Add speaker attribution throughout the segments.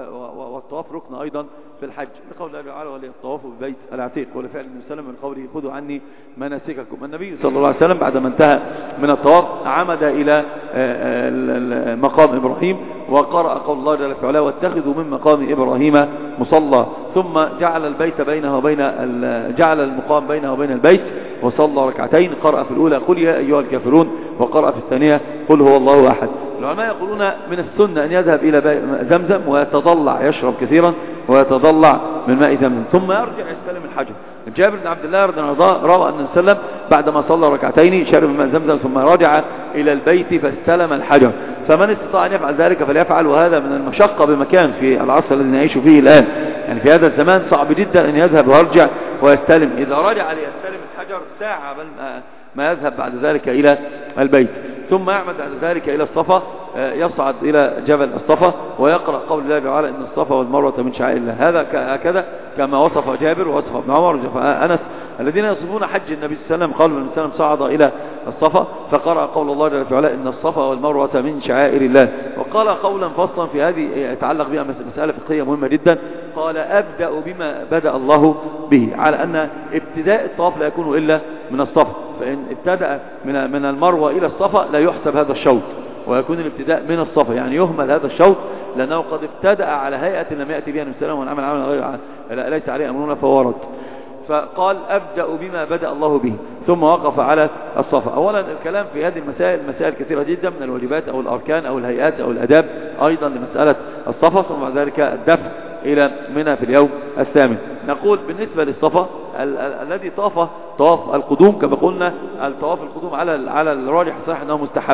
Speaker 1: والطواف ركن أيضا في الحج، لقول الله تعالى وللطواف ببيت العتيق، ولفعل النبي صلى الله عليه وسلم من قوله خذوا عني مناسككم. النبي صلى الله عليه وسلم بعد ما انتهى من الطواف عمد إلى مقام إبراهيم وقرأ قول الله جل وعلا واتخذوا من مقام إبراهيم مصلى، ثم جعل البيت بينه وبين جعل المقام بينه وبين البيت وصلى ركعتين، قرأ في الأولى قل يا أيها الكافرون، وقرأ في الثانية قل هو الله أحد. العلماء يقولون من السنة أن يذهب إلى زمزم ويتضلع، يشرب كثيرا ويتضلع من ماء زمزم، ثم يرجع يستلم الحجر. جابر بن عبد الله رضي الله عنه روى أن النبي صلى الله عليه وسلم بعدما صلى ركعتين شرب من ماء زمزم ثم رجع إلى البيت فاستلم الحجر، فمن استطاع أن يفعل ذلك فليفعل. وهذا من المشقة بمكان في العصر الذي نعيش فيه الآن، يعني في هذا الزمان صعب جدا أن يذهب ويرجع ويستلم. إذا رجع ليستلم الحجر ساعة ما يذهب بعد ذلك إلى البيت، ثم يعمد بعد ذلك إلى الصفا، يصعد إلى جبل الصفا ويقرأ قول الله تعالى إن الصفا والمروة من شعائر الله. هذا هكذا كما وصف جابر ووصف ابن عمر ووصف أنس الذين يصفون حج النبي صلى الله عليه وسلم. قالوا النبي صلى الله عليه وسلم صعد إلى الصفا فقرأ قول الله جل وعلا إن الصفا والمروة من شعائر الله. وقال قولا فصلا في هذه يتعلق بها مسألة فقهية مهمة جدا، قال أبدأ بما بدأ الله به، على أن ابتداء الطواف لا يكون إلا من الصفا، فإن ابتدأ من المروة إلى الصفا لا يحسب هذا الشوط، ويكون الابتداء من الصفا، يعني يهمل هذا الشوط لأنه قد ابتدأ على هيئة لم يأتي بها النبي صلى الله عليه وسلم، وعمل غير ليس عليه أمرنا فورد. فقال أبدأ بما بدأ الله به، ثم وقف على الصفا. أولا الكلام في هذه المسائل مسائل كثيرة جدا من الواجبات أو الأركان أو الهيئات أو الأداب أيضا لمسألة الصفا، ثم بعد ذلك الدفع إلى منى في اليوم الثامن. نقول بالنسبة للصفا الذي طاف طواف القدوم كما قلنا، الطواف القدوم على الراجح صحيح أنه مستحب،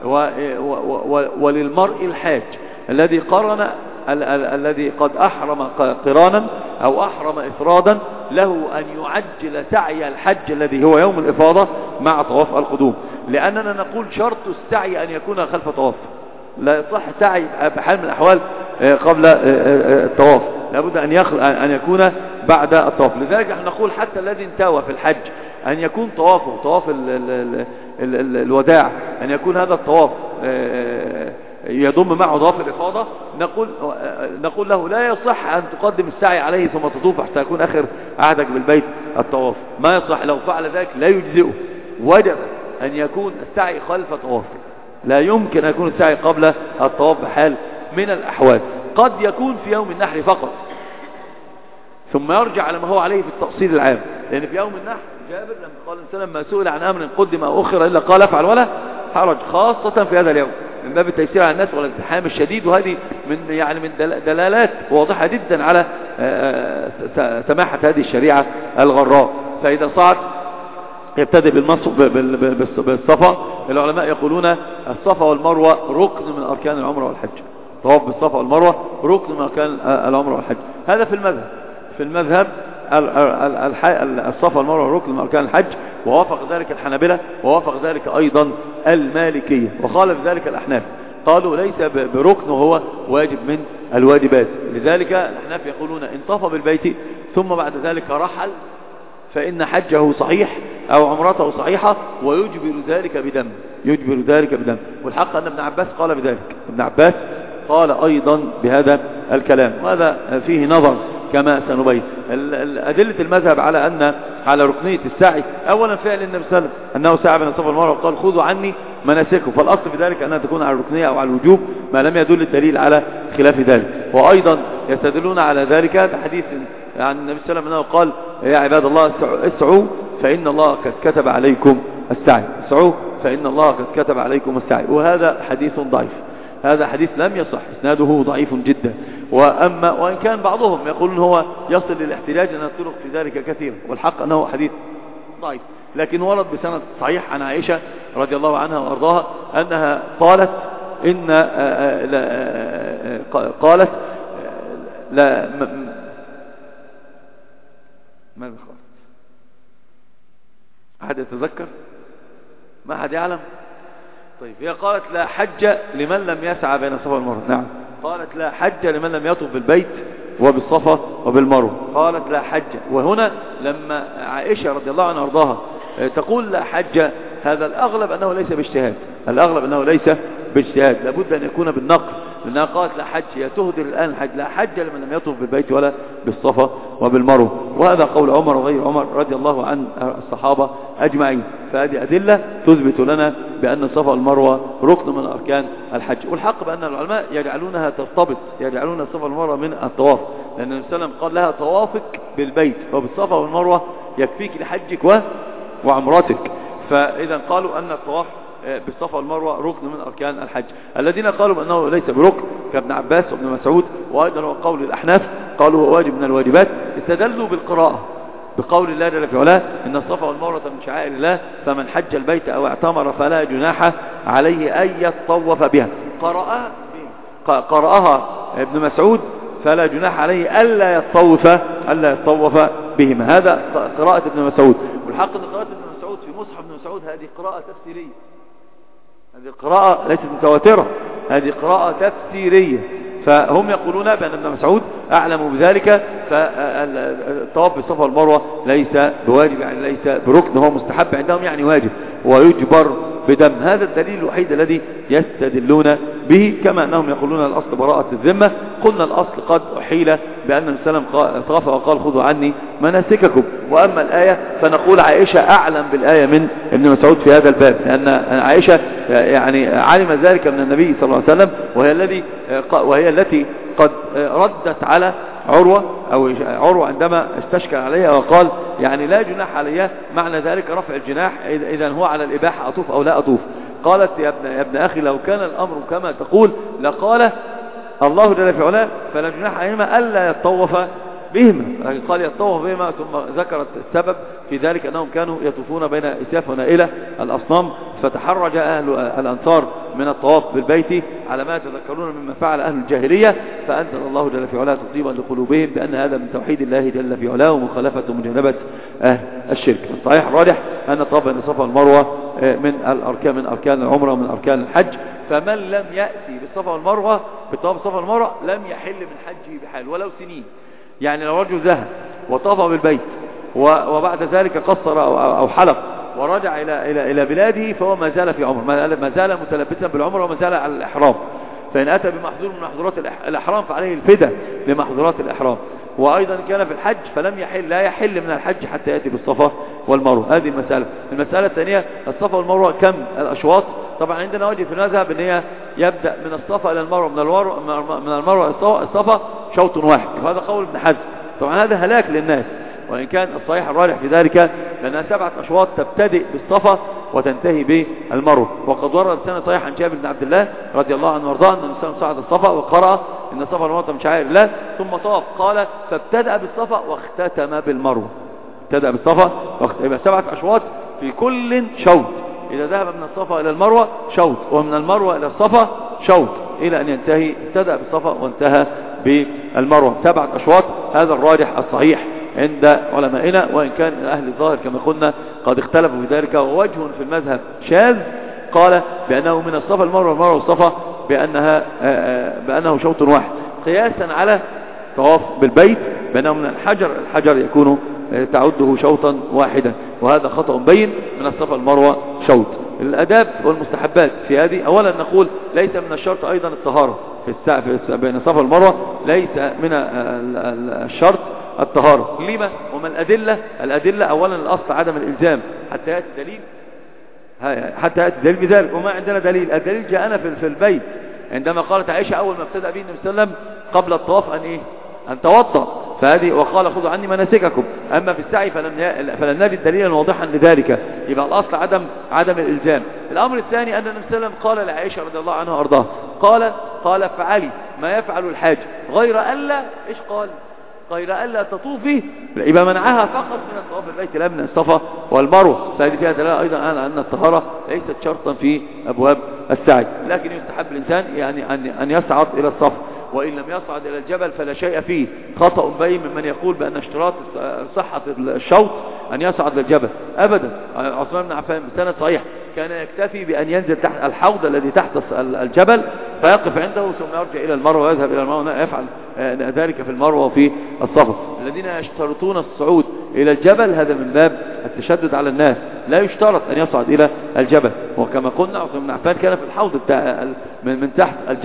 Speaker 1: وللمرء الحاج الذي قرن الذي قد أحرم قرانا أو أحرم إفرادا له أن يعجل سعي الحج الذي هو يوم الإفاضة مع طواف القدوم، لأننا نقول شرط السعي أن يكون خلف طواف، لا يصح سعي بحال من الأحوال قبل الطواف، لابد أن يكون بعد الطواف. لذلك نحن نقول حتى الذي انتوى في الحج أن يكون طوافه طواف الوداع، أن يكون هذا الطواف يضم معه طواف الإفاضة، نقول له لا يصح أن تقدم السعي عليه ثم تطوف حتى يكون آخر عهدك بالبيت الطواف، ما يصح. لو فعل ذلك لا يجزئه، وجب أن يكون السعي خلف طواف، لا يمكن أن يكون السعي قبل الطواف بحال من الأحوال. قد يكون في يوم النحر فقط ثم يرجع على ما هو عليه في التأصيل العام، لأن في يوم النحر جابر لما قال الإنسان ما سئل عن أمر قدم أو أخر إلا قال افعل ولا حرج، خاصة في هذا اليوم من باب التيسير على الناس والازدحام الشديد، وهذه من دلالات واضحة جدا على سماحة هذه الشريعة الغراء. فإذا صعد يبتدئ بالصفا. العلماء يقولون الصفا والمروة ركن من أركان العمرة والحج، طواف بالصفا والمروة ركن من أركان العمرة والحج. هذا في المذهب الصفا والمروة ركن من أركان الحج، ووافق ذلك الحنابلة ووافق ذلك أيضا المالكية، وخالف ذلك الأحناف، قالوا ليس بركن وهو واجب من الواجبات. لذلك الأحناف يقولون إن طاف بالبيت ثم بعد ذلك رحل فإن حجه صحيح أو عمرته صحيحة، ويجبر ذلك بدم، والحق أن ابن عباس قال بذلك، ابن عباس قال أيضا بهذا الكلام، وهذا فيه نظر كما سنبين. أدلة المذهب على ركنية السعي، أولا فعل النبي صلى الله عليه وسلم أنه سعى بين الصفا والمروة وقال خذوا عني مناسككم، فالأصل في ذلك أنها تكون على الركنية أو على الوجوب ما لم يدل الدليل على خلاف ذلك. وأيضا يستدلون على ذلك بحديث عن النبي صلى الله عليه وسلم أنه قال يا عباد الله اسعوا فإن الله قد كتب عليكم السعي، اسعوا فإن الله قد كتب عليكم السعي. وهذا حديث ضعيف، هذا حديث لم يصح، اسناده ضعيف جدا. وإن كان بعضهم يقولون هو يصل للاحتجاج أن الطرق في ذلك كثير، والحق أنه حديث ضعيف، لكن ورد بسند صحيح عن عائشة رضي الله عنها وأرضاها أنها قالت ماذا قالت؟ أحد يتذكر؟ ما أحد يعلم؟ طيب، هي قالت لا حج لمن لم يسعى بين الصفا والمروة. نعم، قالت لا حج لمن لم يطف بالبيت وبالصفا وبالمروة، قالت لا حج. وهنا لما عائشة رضي الله عنها وارضاها تقول لا حج، هذا الأغلب أنه ليس باجتهاد، لابد أن يكون بالنقل لأنها قالت لا حج، هي تهدر الآن الحج، لا حج لمن لم يطوف بالبيت ولا بالصفا وبالمروة. وهذا قول عمر وغير عمر رضي الله عن الصحابة أجمعين. فهذه أدلة تثبت لنا بأن الصفا والمروة ركن من أركان الحج. والحق بأن العلماء يجعلونها ترتبط، يجعلون الصفا والمروة من الطواف، لأن النبي صلى الله عليه وسلم قال لها طوافك بالبيت وبالصفا والمروة يكفيك لحجك وعمرتك. فإذا قالوا أن الطواف بالصفا والمروة ركن من أركان الحج. الذين قالوا بأنه ليس بركن كابن عباس وابن مسعود وأيضا هو قول الأحناف قالوا هو واجب من الواجبات، استدلوا بالقراءة بقول الله جل في علاه إن الصفا والمروة من شعائر الله فمن حج البيت أو اعتمر فلا جناح عليه أن يطوف بها. قرأها ابن مسعود فلا جناح عليه ألا يطوف بهما. هذا قراءة ابن مسعود. والحق أن قراءة ابن مسعود في مصحف ابن مسعود هذه قراءة تفسيرية، هذه قراءة ليست متواترة، هذه قراءة تفسيرية. فهم يقولون بأن ابن مسعود أعلم بذلك، فالطواف بالصفا والمروة ليس بواجب، يعني ليس بركن، هو مستحب عندهم يعني واجب ويجبر بدم. هذا الدليل الوحيد الذي يستدلون به، كما أنهم يقولون الأصل براءة الذمة. قلنا الأصل قد أحيل بأن النبي صلى الله عليه وسلم طاف وقال خذوا عني مناسككم. وأما الآية فنقول عائشة أعلم بالآية من ابن مسعود في هذا الباب، لأن عائشة يعني علم ذلك من النبي صلى الله عليه وسلم، وهي التي قد ردت على عروة عندما استشكل عليها وقال يعني لا جناح عليها، معنى ذلك رفع الجناح إذا هو على الإباحة أطوف أو لا أطوف. قالت يا ابن أخي لو كان الأمر كما تقول لقال الله جل في علاه فلا جناح عليهما ألا يطوف بهما، قال يطوف بهما، ثم ذكرت السبب في ذلك أنهم كانوا يطوفون بين إسياف ونائلة الأصنام، فتحرج أهل الأنصار من الطواف بالبيت على ما يتذكرون مما فعل أهل الجاهلية، فأنزل الله جل في علاه تطيبا لقلوبهم بأن هذا من توحيد الله جل في علاه ومخالفة ومجانبة أهل الشرك. الصحيح الراجح أن الطواف بين الصفا والمروة من أركان العمرة ومن أركان الحج. فمن لم يأتي بالصفا والمروة بالطواف بالصفا والمروة لم يحل من حجه بحال ولو سنين. يعني لو رجل ذهب وطاف بالبيت وبعد ذلك قصر أو حلق ورجع إلى بلاده فهو ما زال في عمر، ما زال متلبسا بالعمر وما زال على الإحرام. فإن أتى بمحظور من محظورات الإحرام فعليه الفدى بمحظورات الإحرام. وأيضا كان في الحج فلم لا يحل من الحج حتى يأتي بالصفا والمروة. هذه المسألة الثانية الصفا والمروة كم الأشواط؟ طبعا عندنا وجه في المذهب ان هي يبدأ من الصفا إلى المروة، من المروة الصفا شوط واحد، وهذا قول ابن حزم. طبعا هذا هلاك للناس، وإن كان الصحيح الراجح في ذلك لأنها 7 أشواط تبتدئ بالصفا وتنتهي بالمروة. وقد ورد سنة صحيح عن جابر بن عبد الله رضي الله عنه وارضاه أن الإنسان صعد الصفا وقرأ إن الصفا والمروة من شعائر الله ثم طاف، قال فابتدأ بالصفا واختتم بالمروة. ابتدأ بالصفا يبقى 7 أشواط في كل شوط. إذا ذهب من الصفا إلى المروة شوط، ومن المروة إلى الصفا شوط، إلى أن ينتهي ابتدأ بالصفا وانتهى بالمروة 7 أشواط. هذا الراجح الصحيح عند علمائنا، وإن كان أهل الظاهر كما قلنا قد اختلفوا في ذلك. ووجه في المذهب شاذ قال بأنه من الصفا المروة والمروة والصفا بأنه شوط واحد، قياسا على طواف بالبيت بأنه من الحجر يكون تعده شوطا واحدا، وهذا خطأ بين. من الصفا المروة شوط. الأداب والمستحبات في هذه، أولا نقول ليس من الشرط أيضا الطهارة في بين الصفا والمروة، ليس من الشرط الطهارة. لما؟ وما الأدلة أولا الأصل عدم الإلزام حتى يأتي دليل بذلك، وما عندنا دليل. الدليل جاءنا في البيت عندما قالت عائشة أول ما ابتدأ به النبي صلى الله عليه وسلم قبل الطواف أن توضأ، فهذه وقال خذوا عني مناسككم. أما في السعي فلن نجد دليلا واضحا لذلك، يبقى الأصل عدم الإلزام. الأمر الثاني أن النبي صلى الله عليه وسلم قال لعائشة رضي الله عنها وأرضاها قال فعلي ما يفعل الحاج غير ألا تطوفي، يبقى منعها فقط من الطواف بالبيت لا من الصفا والمروة. فهذه فيها دلالة أيضا على أن الطهارة ليست شرطا في أبواب السعي، لكن يستحب الإنسان يعني أن يصعد إلى الصفا، وإن لم يصعد إلى الجبل فلا شيء فيه. خطأ بين ممن يقول بأن اشتراط صحة الشوط أن يصعد للجبل أبدا. عثمان بن عفان بسند صحيح كان يكتفي بأن ينزل تحت الحوض الذي تحت الجبل فيقف عنده ثم يرجع إلى المروة ويذهب إلى المروة، يفعل ذلك في المروة وفي الصفا. الذين يشترطون الصعود إلى الجبل هذا من باب التشدد على الناس، لا يشترط أن يصعد إلى الجبل. وكما قلنا عثمان بن عفان كان في الحوض من تحت الجبل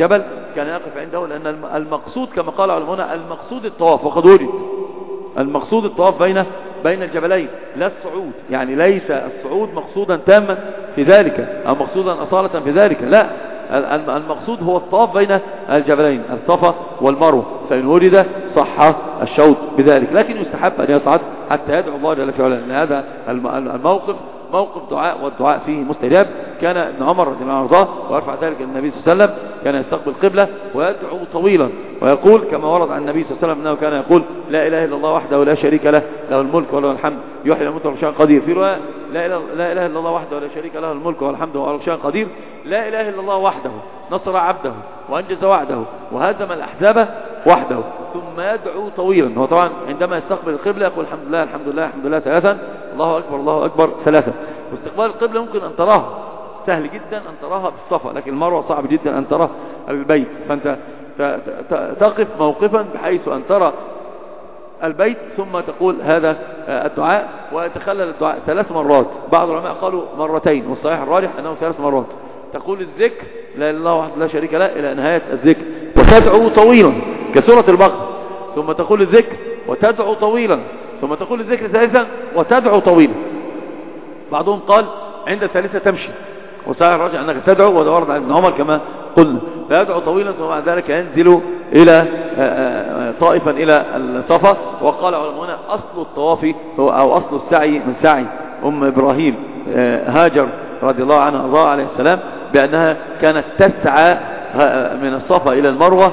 Speaker 1: كان يقف عنده، لأن المقصود كما قال علماؤنا المقصود الطواف، وقد وجد المقصود الطواف بين الجبلين لا الصعود، يعني ليس الصعود مقصودا تاما في ذلك أو مقصودا أصالة في ذلك، لا، المقصود هو الطواف بين الجبلين الصفا والمروة، فإن وجد صح الشوط بذلك، لكن يستحب أن يصعد حتى يدعو الله جل في علاه، لأن هذا الموقف موقف دعاء، والدعاء فيه مستجاب. كان ابن عمر رضي الله عنه وارضاه ويرفع ذلك النبي صلى الله عليه وسلم كان يستقبل القبلة ويدعو طويلا ويقول كما ورد عن النبي صلى الله عليه وسلم أنه كان يقول لا إله إلا الله وحده لا شريك له، له الملك وله الحمد يحيي ويميت وهو على كل شيء قدير. في رواية لا إله إلا الله وحده لا شريك له الملك وله الحمد وهو على كل شيء قدير. لا إله إلا الله وحده نصر عبده وأنجز وعده وهزم الأحزاب وحده. ثم يدعو طويلا. هو طبعا عندما يستقبل القبلة يقول الحمد لله الحمد لله الحمد لله ثلاثا، الله أكبر الله أكبر ثلاثا. واستقبال القبلة ممكن أن تراها سهل جدا أن تراها بالصفا، لكن المروة صعب جدا أن تراها البيت، فأنت تقف موقفا بحيث أن ترى البيت ثم تقول هذا الدعاء، ويتخلل الدعاء 3 مرات. بعض العلماء قالوا مرتين، والصحيح الراجح أنه 3 مرات. تقول الذكر لا إله إلا الله وحده لا شريك له إلى نهاية الذكر، وتدعو طويلا كسورة البقرة، ثم تقول الذكر وتدعو طويلا، ثم تقول الذكر ثالثا وتدعو طويلا. بعضهم قال عند الثالثة تمشي، وصحيح الراجح أنك تدعو، وده ورد عن ابن عمر كما قلنا، فيدعو طويلا ثم بعد ذلك ينزل إلى طائفا إلى الصفا. وقال علماؤنا أصل الطواف أو أصل السعي من سعي أم إبراهيم هاجر رضي الله عنها وارضاها عليه السلام، بأنها كانت تسعى من الصفا إلى المروة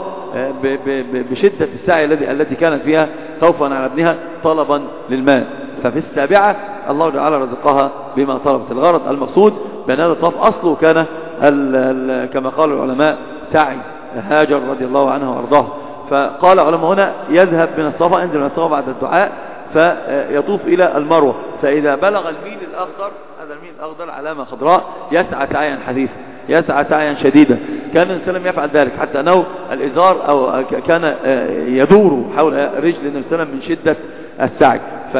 Speaker 1: بشدة السعي التي كانت فيها خوفا على ابنها طلبا للماء. ففي السابعة الله تعالى رزقها بما طلبت. الغرض المقصود بأن هذا الطواف أصله كان كما قال العلماء سعي هاجر رضي الله عنها وارضاها. فقال علماء هنا يذهب من الصفا، ينزل من الصفا بعد الدعاء فيطوف إلى المروة، فإذا بلغ الميل الأخضر، هذا الميل الأخضر علامة خضراء، يسعى سعيا حثيثا، يسعى سعيا شديدا. كان النبي صلى الله عليه وسلم يفعل ذلك، حتى أنه الإزار أو كان يدور حول رجل النبي صلى الله عليه وسلم من شدة السعي،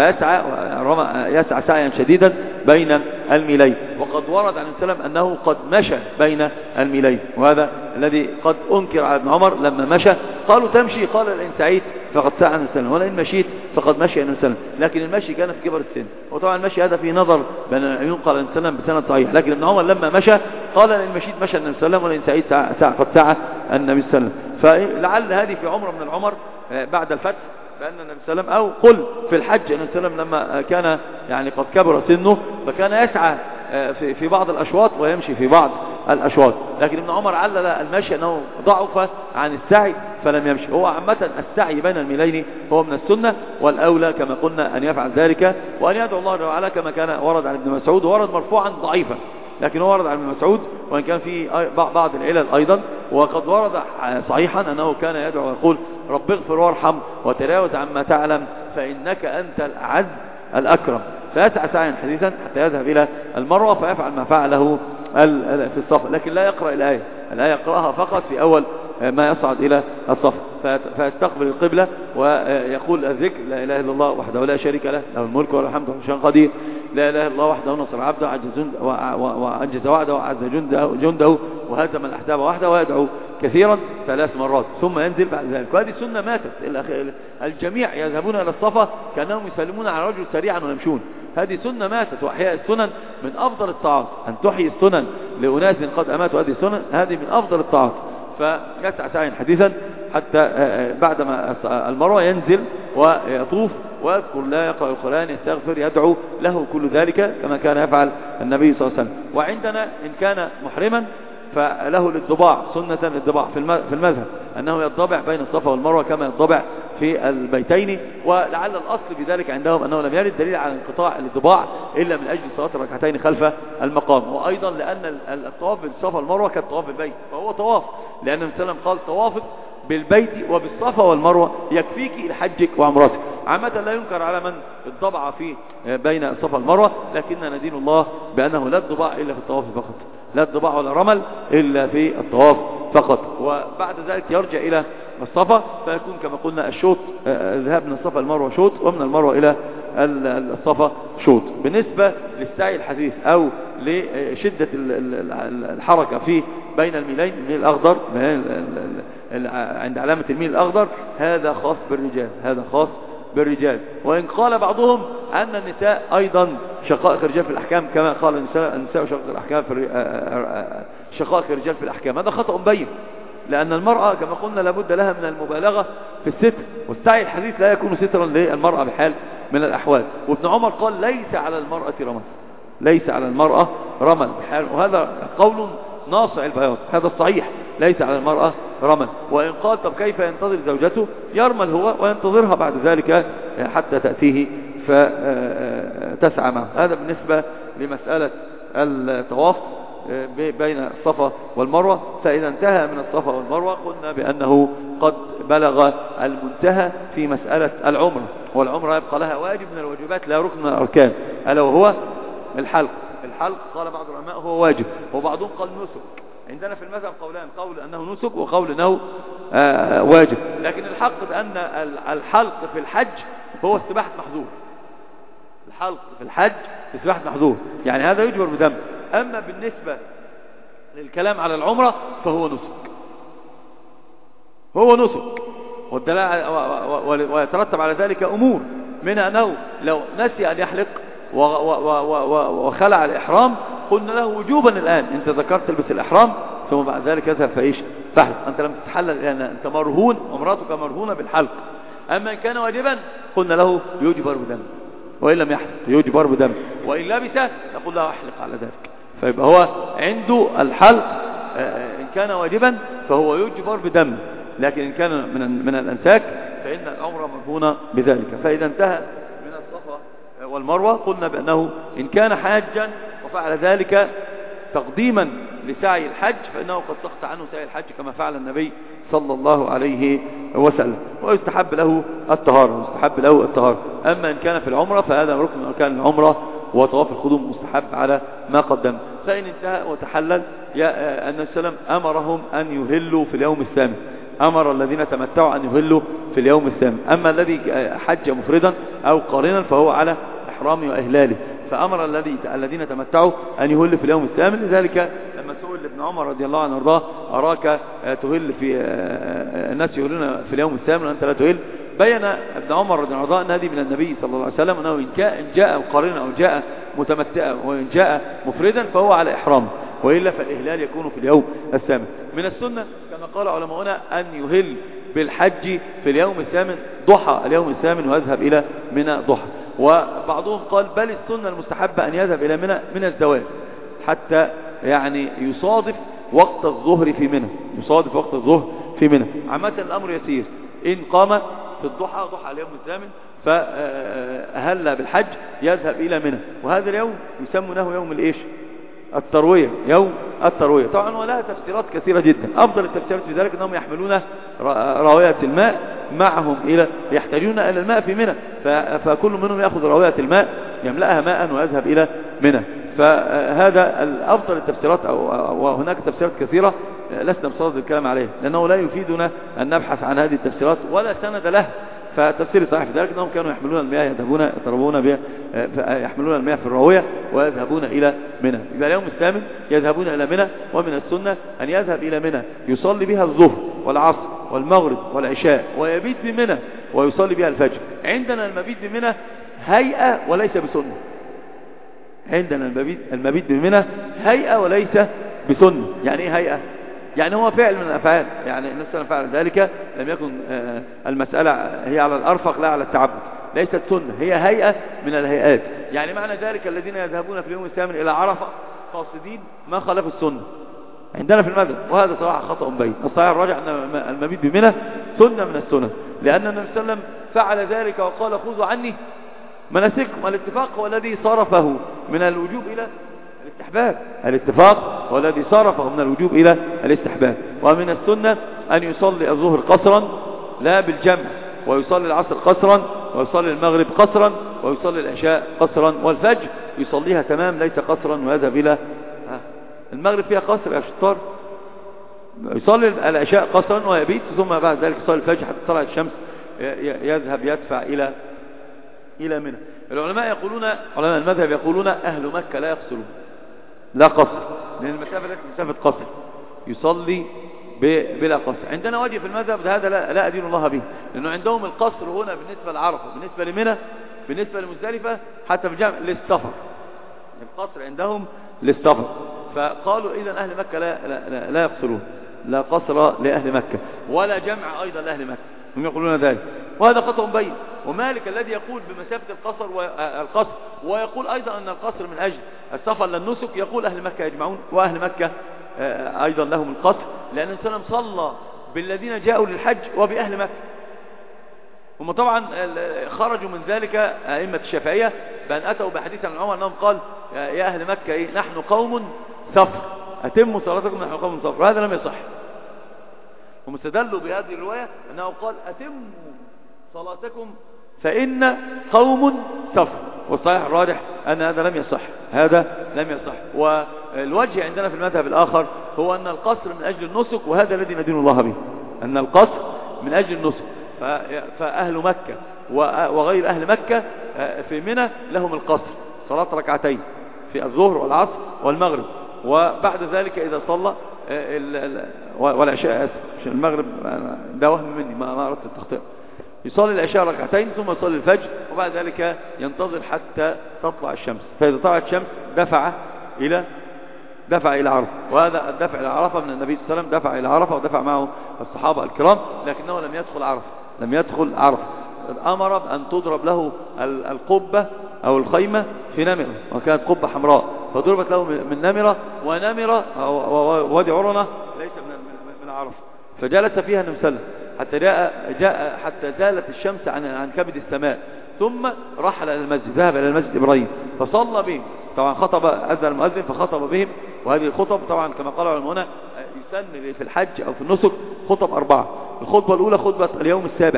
Speaker 1: يسعى سعيا شديدا بين الميلين. وقد ورد عن السلام أنه قد مشى بين الميلين، وهذا الذي قد أنكر على ابن عمر لما مشى. قالوا تمشي، قال لئن سعيت فقد سعى النبي صلى الله عليه وسلم، ولئن مشيت فقد مشي النبي صلى الله عليه وسلم. لكن المشي كان في كبر السن، وطبعا المشي هذا فيه نظر بين ينقل عن السلام بسند صحيح، لكن ابن عمر لما مشى قال لئن مشيت مشى النبي صلى الله عليه وسلم، ولئن سعيت قد سعى النبي صلى الله عليه وسلم. فلعل هذه في عمر من العمر بعد الفتح بأن النبي صلى الله عليه وسلم، أو قل في الحج النبي صلى الله عليه وسلم لما كان يعني قد كبر سنه فكان يسعى في بعض الأشواط ويمشي في بعض الأشواط. لكن ابن عمر علل المشي أنه ضعف عن السعي فلم يمشي. هو عامة السعي بين الميلين هو من السنة، والأولى كما قلنا أن يفعل ذلك، وأن يدعو الله تعالى كما كان ورد عن ابن مسعود، وورد مرفوعا ضعيفا، لكن ورد عن ابن مسعود، وإن كان في بعض العلل أيضا. وقد ورد صحيحا أنه كان يدعو ويقول رب اغفر وارحم وتجاوز عما تعلم فإنك أنت الأعز الأكرم. فيسعى سعيا حديثا حتى يذهب إلى المروة فيفعل ما فعله في الصف، لكن لا يقرأ الآية يقرأها فقط في أول ما يصعد إلى الصف، فيستقبل القبلة ويقول الذكر لا إله إلا الله وحده لا شريك له، له الملك وله الحمد وهو على كل شيء قدير، لا إله إلا الله وحده نصر عبده وأنجز وعده وأعز جنده وهزم الأحزاب وحده، ويدعو كثيرا 3 مرات ثم ينزل بعد ذلك. وهذه سنة ماتت، الجميع يذهبون إلى الصفا كأنهم يسلمون على رجل سريعا ويمشون. هذه سنة ماتت، وإحياء السنن من أفضل الطاعات، أن تحيي السنن لأناس قد أماتوا هذه السنن، هذه من أفضل الطاعات. فيسعى سعيا حديثا حتى بعدما المروة ينزل ويطوف ويذكر الله، يقرأ القرآن، يستغفر، يدعو له، كل ذلك كما كان يفعل النبي صلى الله عليه وسلم. وعندنا إن كان محرما فله للضباع، سنة للضباع في المذهب أنه يضبع بين الصفا والمروة كما يضبع في البيتين. ولعل الأصل بذلك عندهم أنه لم يرد دليل على انقطاع الضباع إلا من أجل صلاة الركعتين خلف المقام، وأيضا لأن الطواف بالصفا والمروة كالطواف بالبيت، فهو طواف، لأن النبي صلى الله عليه وسلم قال طوافك بالبيت وبالصفا والمروة يكفيك إلى حجك وعمرتك. عامة لا ينكر على من الضبع في بين الصفا والمروة، لكننا ندين الله بأنه لا الضباع إلا في الطواف فقط، لا الضباع ولا رمل إلا في الطواف فقط. وبعد ذلك يرجع إلى الصفا، فيكون كما قلنا الشوط الذهاب من الصفا المروة شوط، ومن المروة إلى الصفا شوط. بالنسبة للسعي الحثيث أو لشدة الحركة في بين الميلين، الميل الأخضر عند علامة الميل الأخضر، هذا خاص بالرجال، هذا خاص بالرجال. وإن قال بعضهم أن النساء أيضا شقائق الرجال في الأحكام، كما قال النساء شقائق الرجال في الأحكام، هذا خطأ مبين، لأن المرأة كما قلنا لابد لها من المبالغة في الستر، والسعي الحديث لا يكون سترا للمرأة بحال من الأحوال. وابن عمر قال ليس على المرأة رمل، ليس على المرأة رمل بحال، وهذا قول ناصع البياض، هذا الصحيح، ليس على المرأة رمل. وإن قال طب كيف ينتظر زوجته؟ يرمل هو وينتظرها بعد ذلك حتى تأتيه فتسعى معه. هذا بالنسبة لمسألة الطواف بين الصفا والمروة. فإذا انتهى من الصفا والمروة قلنا بأنه قد بلغ المنتهى في مسألة العمرة، والعمرة يبقى لها واجب من الواجبات لا ركن من الأركان، ألا وهو الحلق. الحلق قال بعض العلماء هو واجب، وبعضهم قال نسك. عندنا في المذهب قولان، قول أنه نسك وقول أنه واجب، لكن الحق بأن الحلق في الحج هو استباحة محظور. الحلق في الحج استباحة محظور، يعني هذا يجبر بدم. أما بالنسبة للكلام على العمرة فهو نسك، هو نسك، ويترتب على ذلك أمور، منها أنه لو نسي أن يحلق وخلع الإحرام قلنا له وجوبا الآن أنت ذكرت تلبس الإحرام ثم بعد ذلك يذهب فإيش فحلق، أنت لم تتحلل لأن أنت مرهون، عمرتك مرهونة بالحلق. أما إن كان واجبا قلنا له يجبر بدم، وإن لم يحلق يجبر بدم، وإن لبس نقول له احلق على ذلك. فيبقى هو عنده الحلق إن كان واجبا فهو يجبر بدم، لكن إن كان من الأنساك فإن العمرة مرهونة بذلك. فإذا انتهى من الصفا والمروة قلنا بأنه إن كان حاجا وفعل ذلك تقديما لسعي الحج فإنه قد سقط عنه سعي الحج كما فعل النبي صلى الله عليه وسلم، ويستحب له الطهارة، يستحب له الطهارة. أما إن كان في العمرة فهذا ركن من أركان العمرة، وطواف القدوم مستحب على ما قدم. فإن انتهى وتحلل النبي صلى الله عليه وسلم أمرهم أن يهلوا في اليوم الثامن، أمر الذين تمتعوا أن يهلوا في اليوم الثامن. أما الذي حج مفردا أو قارنا فهو على إحرامه وإهلاله، فأمر الذين تمتعوا أن يهلوا في اليوم الثامن. لذلك لما سئل ابن عمر رضي الله عنه وارضاه أراك تهل في الناس يهلون في اليوم الثامن وأنت لا تهل، بين ابن عمر رضي الله عنه أن هذه من النبي صلى الله عليه وسلم، أنه إن جاء قارنا أو جاء متمتعا وإن جاء مفردا فهو على إحرامه، وإلا فالإهلال يكون في اليوم الثامن. من السنة كما قال علماؤنا أن يهل بالحج في اليوم الثامن ضحى اليوم الثامن ويذهب إلى منى ضحى. وبعضهم قال بل السنة المستحبة أن يذهب إلى منى من الزوال حتى يعني يصادف وقت الظهر في منى، يصادف وقت الظهر في منى. عامة الأمر يسير، إن قام في الضحى ضحى اليوم الثامن فأهل بالحج يذهب إلى منى، وهذا اليوم يسمونه يوم الإيش التروية، يوم التروية. طبعا ولها تفسيرات كثيرة جدا، أفضل التفسيرات في ذلك أنهم يحملون راوية الماء معهم يحتاجون إلى الماء في منى، فكل منهم يأخذ راوية الماء يملأها ماء ويذهب إلى منى. فهذا الأفضل التفسيرات، وهناك تفسيرات كثيرة لسنا بصدد الكلام عليها لأنه لا يفيدنا أن نبحث عن هذه التفسيرات ولا سند له. فتفسير صحيح في ذلك أنهم كانوا يحملون المياه يحملون المياه في الراوية ويذهبون إلى منى. يبقى اليوم الثامن يذهبون إلى منى، ومن السنة أن يذهب إلى منى يصلي بها الظهر والعصر والمغرب والعشاء ويبيت بمنى ويصلي بها الفجر. عندنا المبيت بمنى هيئة وليس بسنة، عندنا المبيت بمنى هيئة وليس بسنة. يعني ايه هيئة؟ يعني هو فعل من الأفعال، يعني النبي صلى الله عليه وسلم فعل ذلك، لم يكن المسألة هي على الأرفق لا على التعبد، ليست سنة، هي هيئة من الهيئات. يعني معنى ذلك الذين يذهبون في اليوم الثامن إلى عرفة قاصدين ما خالفوا السنة عندنا في المذهب، وهذا صراحة خطأ بين. الصحيح الراجع أن المبيت بمنى سنة من السنة، لأن النبي صلى الله عليه وسلم فعل ذلك وقال خذوا عني مناسككم. الاتفاق هو الذي صرفه من الوجوب إلى الاستحباب، الاتفاق هو الذي صرفه من الوجوب إلى الاستحباب. ومن السنة أن يصلي الظهر قصرا لا بالجمع، ويصلي العصر قصرا، ويصلي المغرب قصرا، ويصلي العشاء قصرا، والفجر يصليها تمام ليس قصرا ويذهب إلى المغرب فيها قصر يا شطار، يصلي العشاء قصرا ويبيت، ثم بعد ذلك يصلي الفجر حتى طلعت الشمس يذهب يدفع إلى إلى منى. العلماء يقولون، علماء المذهب يقولون أهل مكة لا يقصرون، لا قصر، لأن المسافة ليست مسافة قصر، يصلي بلا قصر. عندنا وجه في المذهب هذا لا أدين الله به، لأنه عندهم القصر هنا بالنسبة لعرفة، بالنسبة لمنى، بالنسبة لمزدلفة، حتى في الجامع للسفر، القصر عندهم للسفر. فقالوا إذا أهل مكة لا يقصرون، لا قصر لأهل مكة ولا جمع أيضا لأهل مكة، هم يقولون ذلك، وهذا خطأ بين. ومالك الذي يقول بمسافة القصر ويقول أيضا أن القصر من أجل السفر للنسك، يقول أهل مكة يجمعون، وأهل مكة أيضا لهم القصر، لأن النبي صلى بالذين جاءوا للحج وبأهل مكة. هم طبعا خرجوا من ذلك أئمة الشافعية بأن أتوا بحديث عن عمر أنهم قال يا أهل مكة نحن قوم سفر أتموا صلاتكم نحن قوم سفر، وهذا لم يصح. هم استدلوا بهذه الرواية أنه قال أتموا صلاتكم فإن قوم سفر، والصحيح الراجح أن هذا لم يصح، هذا لم يصح. والوجه عندنا في المذهب الآخر هو أن القصر من أجل النسك، وهذا الذي ندين الله به، أن القصر من أجل النسك. فأهل مكة وغير أهل مكة في منى لهم القصر، صلاة ركعتين في الظهر والعصر والمغرب، وبعد ذلك إذا صلى والعشاء، أسف المغرب ده وهم مني ما أردت التخطئ، يصلي العشاء ركعتين ثم يصلي الفجر، وبعد ذلك ينتظر حتى تطلع الشمس، فإذا طلعت الشمس دفع إلى عرفة. وهذا الدفع إلى عرفة من النبي صلى الله عليه وسلم، دفع إلى عرفة ودفع معه الصحابة الكرام، لكنه لم يدخل عرفة. أمر بأن تضرب له القبة أو الخيمة في نمرة، وكانت قبة حمراء فضربت له من نمرة، ونمرة ووادي عرنة ليس من عرفة، فجلس فيها النبي صلى الله عليه وسلم حتى زالت الشمس عن كبد السماء، ثم رحل إلى المسجد، ذهب إلى المسجد إبراهيم فصلى بهم. طبعا خطب، أذن المؤذن فخطب بهم، وهذه الخطب طبعا كما قال العلماء يسن في الحج أو في النسك خطب 4. الخطبة الأولى خطبة اليوم السابع،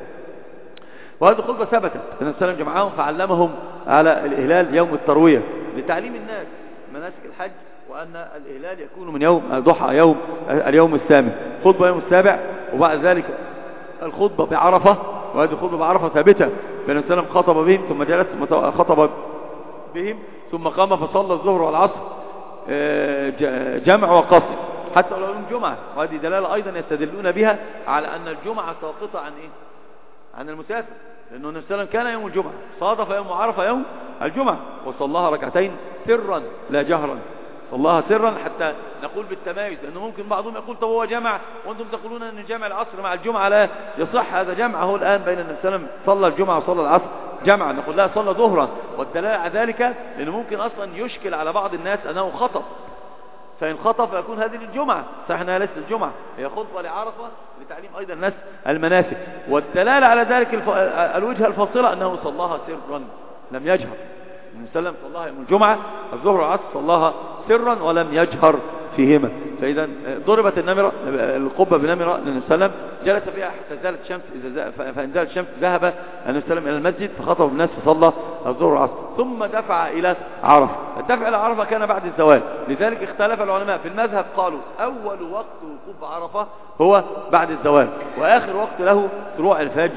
Speaker 1: وهذه الخطبة ثبتت أن النبي جمعهم فعلمهم على الإهلال يوم التروية لتعليم الناس مناسك الحج، وأن الإهلال يكون من يوم الضحى اليوم الثامن، خطبة يوم السابع، وبعد ذلك الخطبة بعرفة، وهذه الخطبة بعرفة ثابتة بأن النبي خطب بهم ثم جلس خطب بهم ثم قام فصلى الظهر والعصر جمع وقصر حتى لو يوم جمعة، وهذه دلالة أيضا يستدلون بها على أن الجمعة ساقطة عن إيه؟ عن المسافر، لأنه النبي صلى الله عليه وسلم كان يوم الجمعة، صادف يوم عرفة يوم الجمعة، وصلاها ركعتين سرا لا جهرا، صلاها سرا حتى نقول بالتمايز، لأنه ممكن بعضهم يقول طب هو جمع وأنتم تقولون أن جمع العصر مع الجمعة لا يصح، هذا جمع هو الآن بين النبي صلى الله عليه وسلم صلى الجمعة وصلى العصر جمعا، نقول لا صلى ظهرا، والدلالة على ذلك لأنه ممكن أصلا يشكل على بعض الناس أنه خطب، فإن خطب فيكون هذه للجمعة، صحيح أنها ليست الجمعة، هي خطبة لعرفة لتعليم أيضا الناس المناسك، والدلالة على ذلك الوجهة الفاصلة أنه صلاها سرا لم يجهر، النبي صلى الله عليه وسلم صلاها يوم الجمعة الظهر والعصر صلاها سرا ولم يجهر فيهما. فإذا ضربت النمرة القبة بنمرة للنبي صلى الله عليه وسلم، جلس فيها حتى زالت الشمس، فإن زالت الشمس ذهب النبي صلى الله عليه وسلم إلى المسجد فخطب الناس فصلى الظهر والعصر، ثم دفع إلى عرفة. الدفع إلى عرفة كان بعد الزوال، لذلك اختلف العلماء في المذهب، قالوا أول وقت وقوف عرفة هو بعد الزوال، وآخر وقت له طلوع الفجر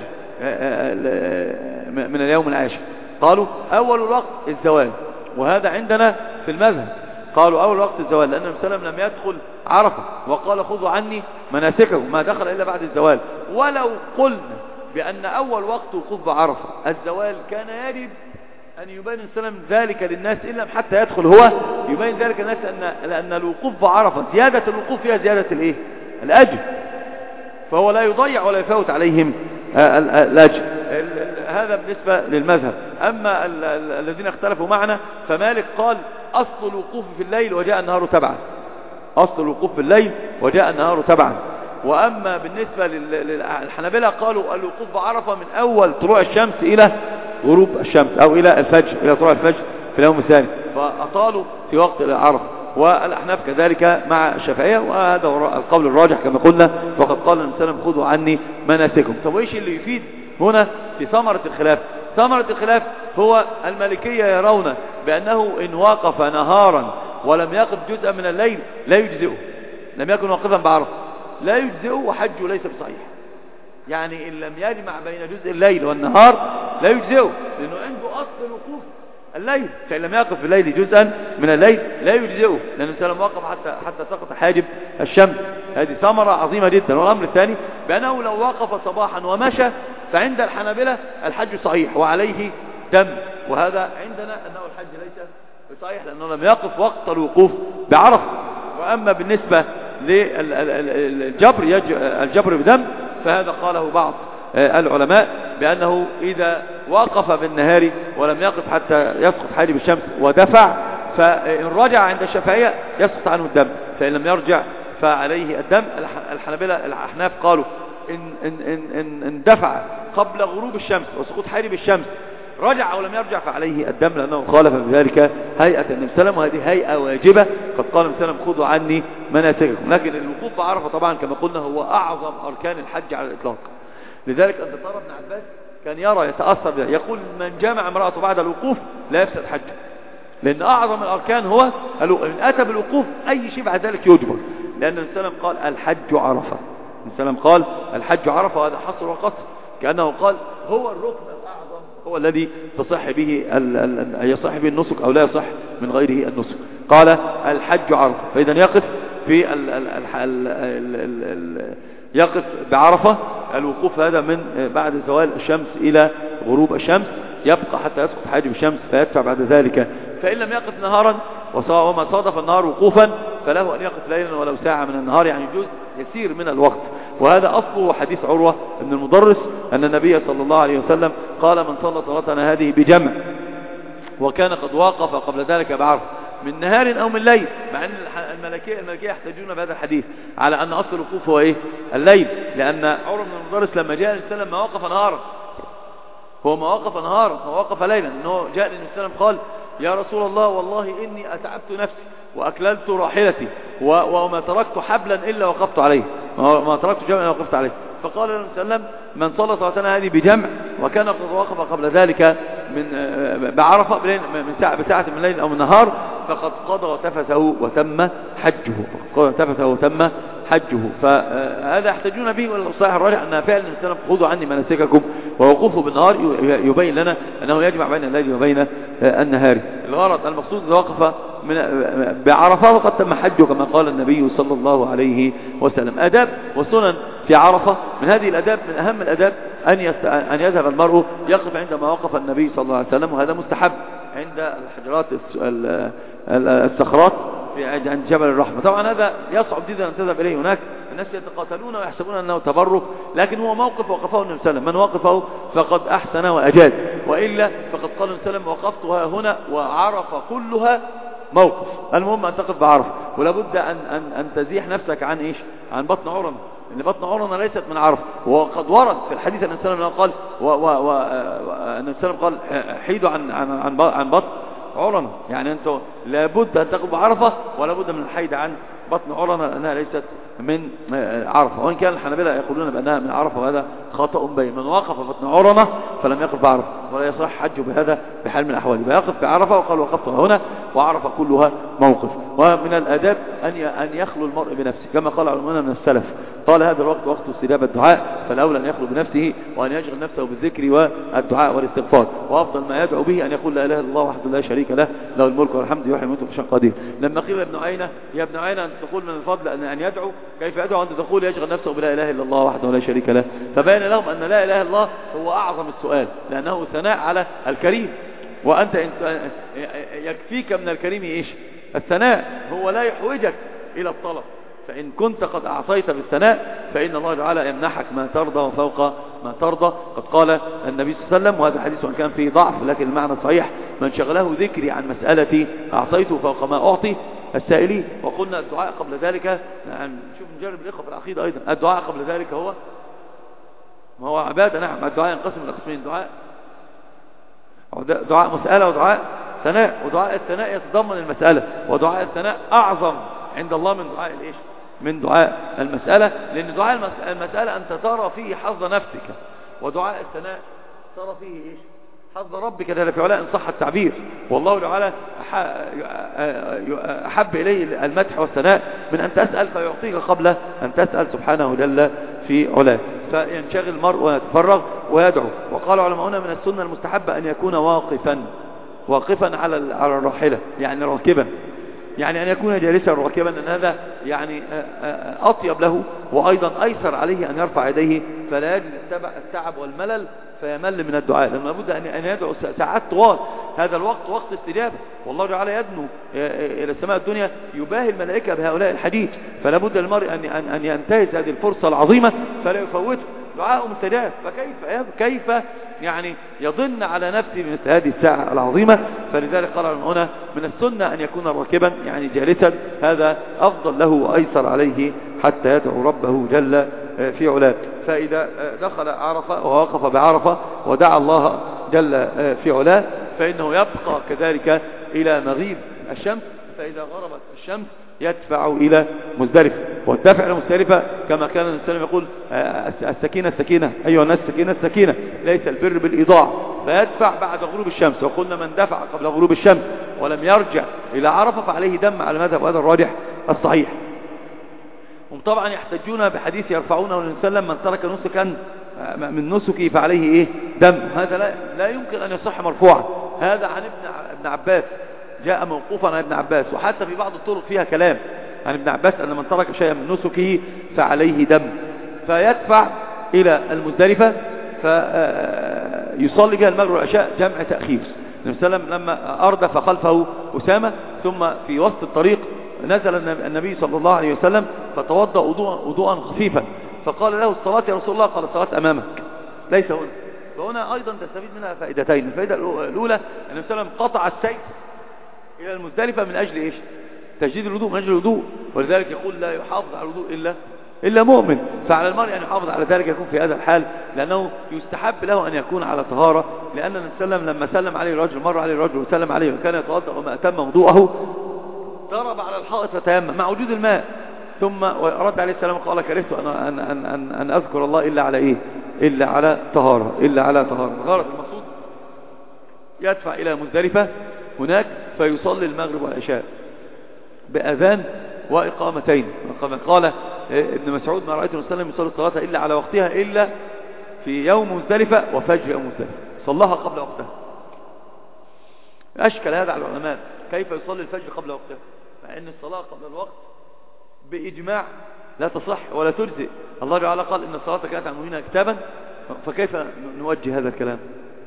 Speaker 1: من اليوم العاشر. قالوا أول الوقت الزوال، وهذا عندنا في المذهب قالوا أول وقت الزوال، لأن النبي صلى الله عليه وسلم لم يدخل عرفة، وقال خذوا عني مناسككم، ما دخل إلا بعد الزوال. ولو قلنا بأن أول وقت وقوف بعرفة الزوال، كان يجب أن يبين النبي صلى الله عليه وسلم ذلك للناس إلا حتى يدخل هو، يبين ذلك الناس لأن الوقوف بعرفة زيادة الوقوف فيها زيادة الإيه؟ الأجر، فهو لا يضيع ولا يفوت عليهم الأجر. هذا بالنسبة للمذهب. أما الذين اختلفوا معنا فمالك قال أصل الوقوف في الليل وجاء النهار تبعا، أصل الوقوف في الليل وجاء النهار تبعا. وأما بالنسبة للحنابلة قالوا الوقوف بعرفة من أول طلوع الشمس إلى غروب الشمس، أو إلى الفجر، إلى طلوع الفجر في اليوم الثاني، فأطالوا في وقت عرفة. والأحناف كذلك مع الشافعية، وهذا هو القول الراجح كما قلنا، وقد قال النبي صلى الله عليه وسلم خذوا عني مناسككم. طب وإيش اللي يفيد هنا في ثمرة الخلاف؟ ثمرة الخلاف هو المالكية يرون بأنه إن وقف نهارا ولم يقف جزءا من الليل لا يجزئه، لم يكن واقفا بعرفة لا يجزئه، وحجه ليس بصحيح. يعني إن لم يجمع بين جزء الليل والنهار لا يجزئه، لأنه عنده أصل الوقوف الليل، فإن لم يقف في الليل جزءا من الليل لا يجزئه، لأنه سلم وقف حتى سقط حاجب الشمس. هذه ثمرة عظيمة جدا. والأمر الثاني بأنه لو وقف صباحا ومشى فعند الحنابلة الحج صحيح وعليه دم، وهذا عندنا أنه الحج ليس صحيح لأنه لم يقف وقت الوقوف بعرفة. وأما بالنسبة للجبر بدم فهذا قاله بعض العلماء بأنه إذا وقف بالنهار ولم يقف حتى يسقط حاجب الشمس ودفع، فإن رجع عند الشافعية يسقط عنه الدم، فإن لم يرجع فعليه الدم. الحنابلة الأحناف قالوا إن دفع قبل غروب الشمس وسقوط حاجب الشمس رجع ولم يرجع فعليه الدم، لأنه خالف بذلك هيئة النبي صلى الله عليه وسلم، وهذه هيئة واجبة. قد قال النبي صلى الله عليه وسلم خذوا عني مناسككم. لكن الوقوف بعرفة طبعا كما قلنا هو أعظم أركان الحج على الإطلاق. لذلك أن ترى ابن عباس كان يرى يتأثر بها، يقول من جامع امرأته بعد الوقوف لا يفسد حجه، لأن أعظم الأركان هو إن أتى بالوقوف أي شيء بعد ذلك يجبر، لأن النبي صلى الله عليه وسلم قال الحج عرفة. النبي صلى الله عليه وسلم قال الحج عرفة، وهذا حصر وقصر، كأنه قال هو الركن الأعظم، هو الذي يصح به النسك أو لا يصح من غيره النسك. قال الحج عرفة، فإذا يقف في يقف بعرفة. الوقوف هذا من بعد زوال الشمس إلى غروب الشمس، يبقى حتى يسقط حاجب الشمس فيدفع بعد ذلك. فإن لم يقف نهارا وما صادف النهار وقوفا فله أن يقف ليلا ولو ساعة من النهار، يعني جزء يسير من الوقت. وهذا أصله حديث عروة بن المضرس أن النبي صلى الله عليه وسلم قال من صلى صلاتنا هذه بجمع وكان قد وقف قبل ذلك بعرفة من نهار أو من ليل، مع أن الملكية يحتاجون بهذا الحديث على أن أصل الوقوف هو إيه؟ الليل، لأن عروة بن المضرس لما جاء النبي صلى الله عليه وسلم ما وقف نهارا، هو ما وقف نهارا، هو وقف ليلا، أنه جاء للنبي صلى الله عليه وسلم قال يا رسول الله والله إني أتعبت نفسي وأكللت راحلتي وما تركت حبلا إلا وقفت عليه، ما تركت جمعا إلا وقفت عليه. فقال النبي صلى الله عليه وسلم من صلى صلاتنا هذه بجمع وكان قد وقف قبل ذلك بعرفة بساعة من الليل أو من النهار فقد قضى تفثه وتم حجه. فهذا يحتاجون به، والصحيح الراجح أنها فعلا النبي صلى الله عليه وسلم خذوا عني مناسككم، ووقوفه بالنهار يبين لنا أنه يجمع بين الليل وبين النهار. الغرض المقصود إذا وقف بعرفة وقد تم حجه كما قال النبي صلى الله عليه وسلم. آداب وسنن في عرفة، من هذه الآداب من أهم الآداب أن يذهب المرء يقف عندما وقف النبي صلى الله عليه وسلم، وهذا مستحب عند الحجرات الصخرات عند جبل الرحمة. طبعا هذا يصعب جدا أن تذهب إليه، هناك الناس يتقاتلون ويحسبون أنه تبرك، لكن هو موقف وقفه النبي صلى الله عليه وسلم، من وقفه فقد أحسن وأجاد، وإلا فقد قال النبي صلى الله عليه وسلم وقفتها هنا وعرف كلها موقف. المهم أن تقف بعرفة، ولابد أن تزيح نفسك عن إيش؟ عن بطن عرنة، لأن بطن عرنة ليست من عرفة. وقد ورد في الحديث أن النبي صلى الله عليه وسلم قال حيدوا عن بطن عرنة، يعني أنتم لابد أن تقف بعرفة ولابد من الحيد عن بطن عرنة لأنها ليست من عرفة. وإن كان الحنابلة يقولون بأنها من عرفة، وهذا خطأ بين. من وقف بطن عرنة فلم يقف بعرفة ولا يصح حجه بهذا بحال من الأحوال، فيقف بعرفة وقال وقفت هنا وعرفة كلها موقف. ومن الآداب أن يخلو المرء بنفسه كما قال علماء من السلف، قال هذا الوقت وقت استجاب الدعاء، فالأولى أن يخلو بنفسه وأن يشغل نفسه بالذكر والدعاء والاستغفار، وأفضل ما يدعو به أن يقول لا إله إلا الله وحده لا شريك له له الملك والحمد يحيي ويميت وهو على كل شيء قدير. لما قيل ابن عينة يا ابن عينة أن تقول من الفضل أن يدعو، كيف يدعو أنت تقول يشغل نفسه بلا إله إلا الله وحده لا شريك له؟ فبين لهم أن لا إله إلا الله هو أعظم السؤال، لأنه ثناء على الكريم، وأنت يكفيك من الكريم إيش؟ الثناء، هو لا يحوجك إلى الطلب، فإن كنت قد أعطيت بالثناء فإن الله تعالى يمنحك ما ترضى وفوق ما ترضى. قد قال النبي صلى الله عليه وسلم، وهذا حديث كان فيه ضعف لكن المعنى صحيح، من شغله ذكري عن مسألتي أعطيته فوق ما أعطي السائلين. وقلنا الدعاء قبل ذلك، نعم شوف نجرب الإخوة في العقيدة أيضا، الدعاء قبل ذلك ما هو عبادة. نعم الدعاء ينقسم إلى قسمين، دعاء مسألة ودعاء ثناء، ودعاء الثناء يتضمن المسألة، ودعاء الثناء أعظم عند الله من دعاء الإيش؟ من دعاء المسألة، لأن دعاء المسألة أنت ترى فيه حظ نفسك، ودعاء الثناء ترى فيه إيش؟ حظ ربك جل في علاه إن صح التعبير. والله تعالى أحب إليه المدح والثناء من أن تسأل فيعطيك قبل أن تسأل سبحانه جل في علاه. فينشغل المرء ويتفرغ ويدعو. وقال علماؤنا من السنة المستحبة أن يكون واقفا على الراحلة، يعني راكبا، يعني أن يكون جالسا راكبا، أن هذا يعني أطيب له وأيضا أيسر عليه أن يرفع يديه، فلا يجد التعب والملل فيمل من الدعاء، لأنه لابد أن يدعو ساعات طوال. هذا الوقت وقت استجابة، والله تعالى يدنو إلى السماء الدنيا يباهي الملائكة بهؤلاء الحديث، فلا بد للمرء أن ينتهز هذه الفرصة العظيمة فلا يفوته. دعاء مستجاب، فكيف يعني يضن على نفسه مثل هذه الساعة العظيمة؟ فلذلك قال هنا من السنة أن يكون راكبا يعني جالسا، هذا أفضل له وأيسر عليه حتى يدعو ربه جل في علاه. فإذا دخل عرفة ووقف بعرفة ودعا الله جل في علاه فإنه يبقى كذلك إلى مغيب الشمس، فإذا غربت الشمس يدفع إلى مزدلفة. والدفع إلى مزدلفة كما كان النبي صلى الله عليه وسلم يقول السكينة أيها الناس السكينة ليس البر بالإضاعة، فيدفع بعد غروب الشمس. وقلنا من دفع قبل غروب الشمس ولم يرجع إلى عرفة فعليه دم على المذهب، وهذا الراجح الصحيح. هم طبعا يحتجون بحديث يرفعونه النبي صلى الله عليه وسلم من ترك نسكا من نسكه فعليه إيه؟ دم. هذا لا يمكن أن يصح مرفوعا، هذا عن ابن عباس، جاء موقوفا عن ابن عباس، وحتى في بعض الطرق فيها كلام عن ابن عباس أن من ترك شيئا من نسكه فعليه دم. فيدفع إلى المزدلفة فيصلي بها المغرب والعشاء جمع تأخير. النبي صلى الله عليه وسلم لما أردف خلفه أسامة ثم في وسط الطريق نزل النبي صلى الله عليه وسلم فتوضأ وضوءا خفيفا، فقال له الصلاة يا رسول الله؟ قال الصلاة أمامك ليس هنا. فهنا أيضا تستفيد منها فائدتين. الفائدة الأولى النبي صلى الله عليه وسلم قطع السير إلى المزدلفة من أجل إيش؟ تجديد الوضوء، من أجل الوضوء، ولذلك يقول لا يحافظ على الوضوء إلا مؤمن. فعلى المرء أن يحافظ على ذلك، يكون في هذا الحال، لأنه يستحب له أن يكون على طهارة، لأن النبي صلى الله عليه وسلم لما سلم عليه الرجل، مر عليه الرجل وسلم عليه وكان يتوضأ وما أتم وضوءه ضرب على الحائط فتيمم مع وجود الماء، ثم رد عليه السلام قال كرهت أن أذكر الله إلا على إيه؟ إلا على طهارة. الغرض المقصود يدفع إلى مزدلفة هناك فيصلي المغرب والعشاء بأذان وإقامتين. قال ابن مسعود ما رأيت النبي صلى الله عليه وسلم يصلي الصلاة إلا على وقتها إلا في يوم مزدلفة وفجر يوم مزدلفة، صلىها قبل وقتها. أشكل هذا على العلماء، كيف يصلي الفجر قبل وقتها مع أن الصلاة قبل الوقت بإجماع لا تصح ولا تجزئ؟ الله تعالى قال إن الصلاة كانت على المؤمنين كتابا، فكيف نوجه هذا الكلام؟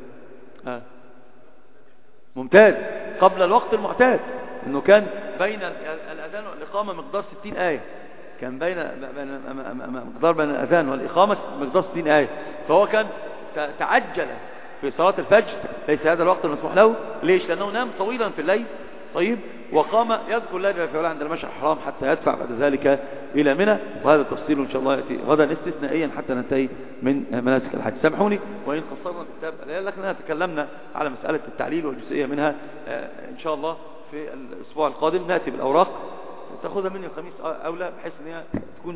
Speaker 1: ممتاز، قبل الوقت المعتاد، انه كان بين الاذان والاقامه مقدار 60 ايه، كان مقدار بين الاذان والاقامه مقدار 60 ايه، فهو كان تعجل في صلاه الفجر، ليس هذا الوقت المسموح له. ليش؟ لانه نام طويلا في الليل، طيب، وقام يذكر الله جل وعلا عند المشعر الحرام حتى يدفع بعد ذلك الى منى. وهذا التفصيل ان شاء الله ياتي غدا استثنائيا حتى ننتهي من مناسك الحج. سامحوني وان قصرنا في الكتاب، لكننا تكلمنا على مساله التعليل والجزئيه منها. ان شاء الله في الاسبوع القادم ناتي بالاوراق، تاخذها مني الخميس اولى، بحيث ان هي تكون